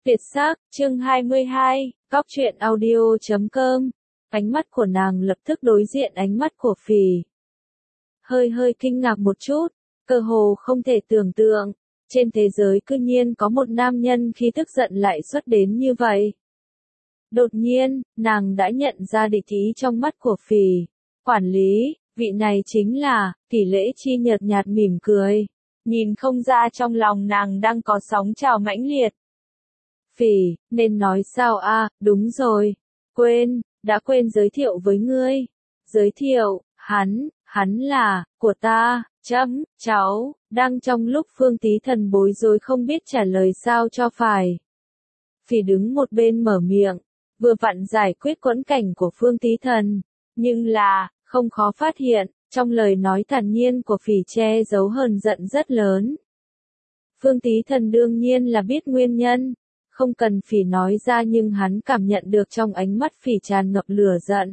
Việt sắc, chương 22, Cóc truyện audio.com. Ánh mắt của nàng lập tức đối diện ánh mắt của Phỉ. Hơi kinh ngạc một chút, cơ hồ không thể tưởng tượng, trên thế giới cư nhiên có một nam nhân khi tức giận lại xuất đến như vậy. Đột nhiên, nàng đã nhận ra địch ý trong mắt của Phỉ. Quản lý, vị này chính là, Kỷ Lễ Chi nhợt nhạt mỉm cười, nhìn không ra trong lòng nàng đang có sóng trào mãnh liệt. Phỉ, nên nói sao a? Đúng rồi, đã quên giới thiệu với ngươi. Giới thiệu, hắn là, của ta, cháu, đang trong lúc Phương Tí Thần bối rối không biết trả lời sao cho phải. Phỉ đứng một bên mở miệng, vừa vặn giải quyết quẫn cảnh của Phương Tí Thần, nhưng là, không khó phát hiện, trong lời nói thản nhiên của Phỉ che giấu hờn giận rất lớn. Phương Tí Thần đương nhiên là biết nguyên nhân. Không cần Phỉ nói ra nhưng hắn cảm nhận được trong ánh mắt Phỉ tràn ngập lửa giận.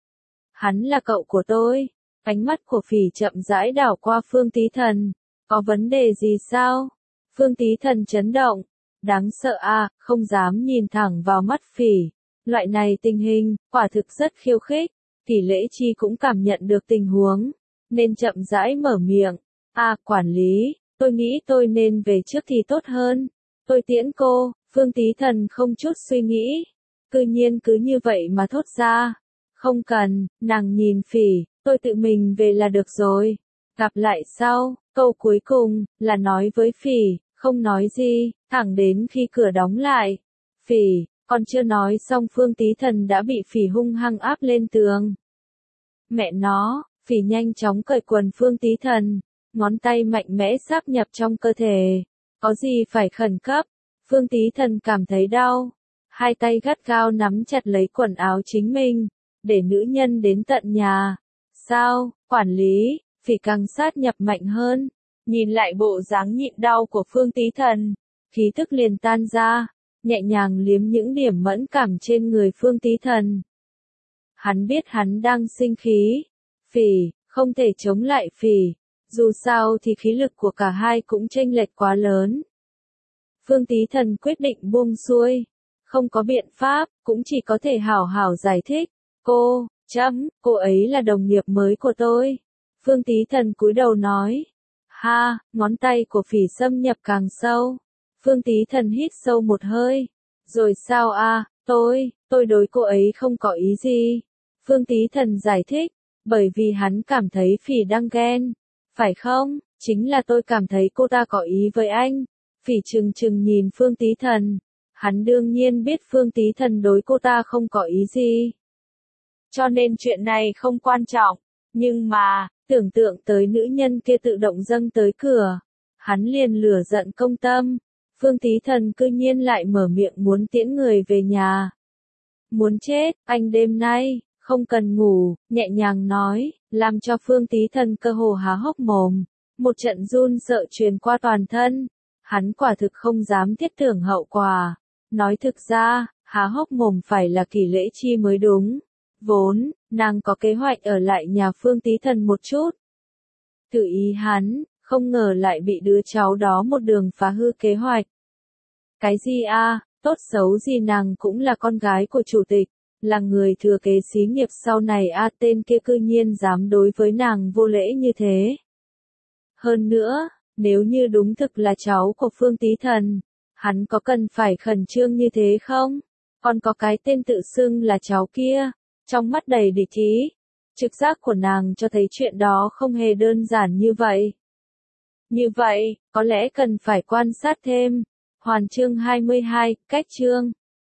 Hắn là cậu của tôi. Ánh mắt của Phỉ chậm rãi đảo qua Phương Tí Thần. Có vấn đề gì sao? Phương Tí Thần chấn động. Đáng sợ a, không dám nhìn thẳng vào mắt Phỉ. Loại này tình hình, quả thực rất khiêu khích. Kỷ Lễ Chi cũng cảm nhận được tình huống, nên chậm rãi mở miệng. Quản lý, tôi nghĩ tôi nên về trước thì tốt hơn. Tôi tiễn cô. Phương Tí Thần không chút suy nghĩ, cư nhiên cứ như vậy mà thốt ra. Không cần, nàng nhìn Phỉ, tôi tự mình về là được rồi. Gặp lại sau, câu cuối cùng, là nói với Phỉ, không nói gì, thẳng đến khi cửa đóng lại. Phỉ, còn chưa nói xong Phương Tí Thần đã bị Phỉ hung hăng áp lên tường. Mẹ nó, Phỉ nhanh chóng cởi quần Phương Tí Thần, ngón tay mạnh mẽ sáp nhập trong cơ thể. Có gì phải khẩn cấp? Phương Tí Thần cảm thấy đau, hai tay gắt gao nắm chặt lấy quần áo chính mình, để nữ nhân đến tận nhà. Sao, quản lý? Phỉ càng sát nhập mạnh hơn, nhìn lại bộ dáng nhịn đau của Phương Tí Thần, khí thức liền tan ra, nhẹ nhàng liếm những điểm mẫn cảm trên người Phương Tí Thần. Hắn biết hắn đang sinh khí, Phỉ, không thể chống lại Phỉ, dù sao thì khí lực của cả hai cũng chênh lệch quá lớn. Phương Tí Thần quyết định buông xuôi, không có biện pháp, cũng chỉ có thể hảo hảo giải thích. Cô ấy là đồng nghiệp mới của tôi. Phương Tí Thần cúi đầu nói. Ngón tay của Phỉ xâm nhập càng sâu. Phương Tí Thần hít sâu một hơi. Rồi sao tôi đối cô ấy không có ý gì. Phương Tí Thần giải thích, bởi vì hắn cảm thấy Phỉ đang ghen. Phải không? Chính là tôi cảm thấy cô ta có ý với anh. Phỉ trừng nhìn Phương Tí Thần, hắn đương nhiên biết Phương Tí Thần đối cô ta không có ý gì. Cho nên chuyện này không quan trọng, nhưng mà, tưởng tượng tới nữ nhân kia tự động dâng tới cửa, hắn liền lửa giận công tâm. Phương Tí Thần cư nhiên lại mở miệng muốn tiễn người về nhà. Muốn chết, anh đêm nay, không cần ngủ, nhẹ nhàng nói, làm cho Phương Tí Thần cơ hồ há hốc mồm, một trận run sợ truyền qua toàn thân. Hắn quả thực không dám thiết tưởng hậu quả. Nói thực ra, há hốc mồm phải là Kỷ Lễ Chi mới đúng. Vốn, nàng có kế hoạch ở lại nhà Phương Tí Thần một chút. Tự ý hắn, không ngờ lại bị đứa cháu đó một đường phá hư kế hoạch. Cái gì tốt xấu gì nàng cũng là con gái của chủ tịch, là người thừa kế xí nghiệp sau này tên kia cư nhiên dám đối với nàng vô lễ như thế. Hơn nữa, nếu như đúng thực là cháu của Phương Tí Thần, hắn có cần phải khẩn trương như thế không? Còn có cái tên tự xưng là cháu kia, trong mắt đầy địch ý. Trực giác của nàng cho thấy chuyện đó không hề đơn giản như vậy. Như vậy, có lẽ cần phải quan sát thêm. Hoàn chương 22, cách chương.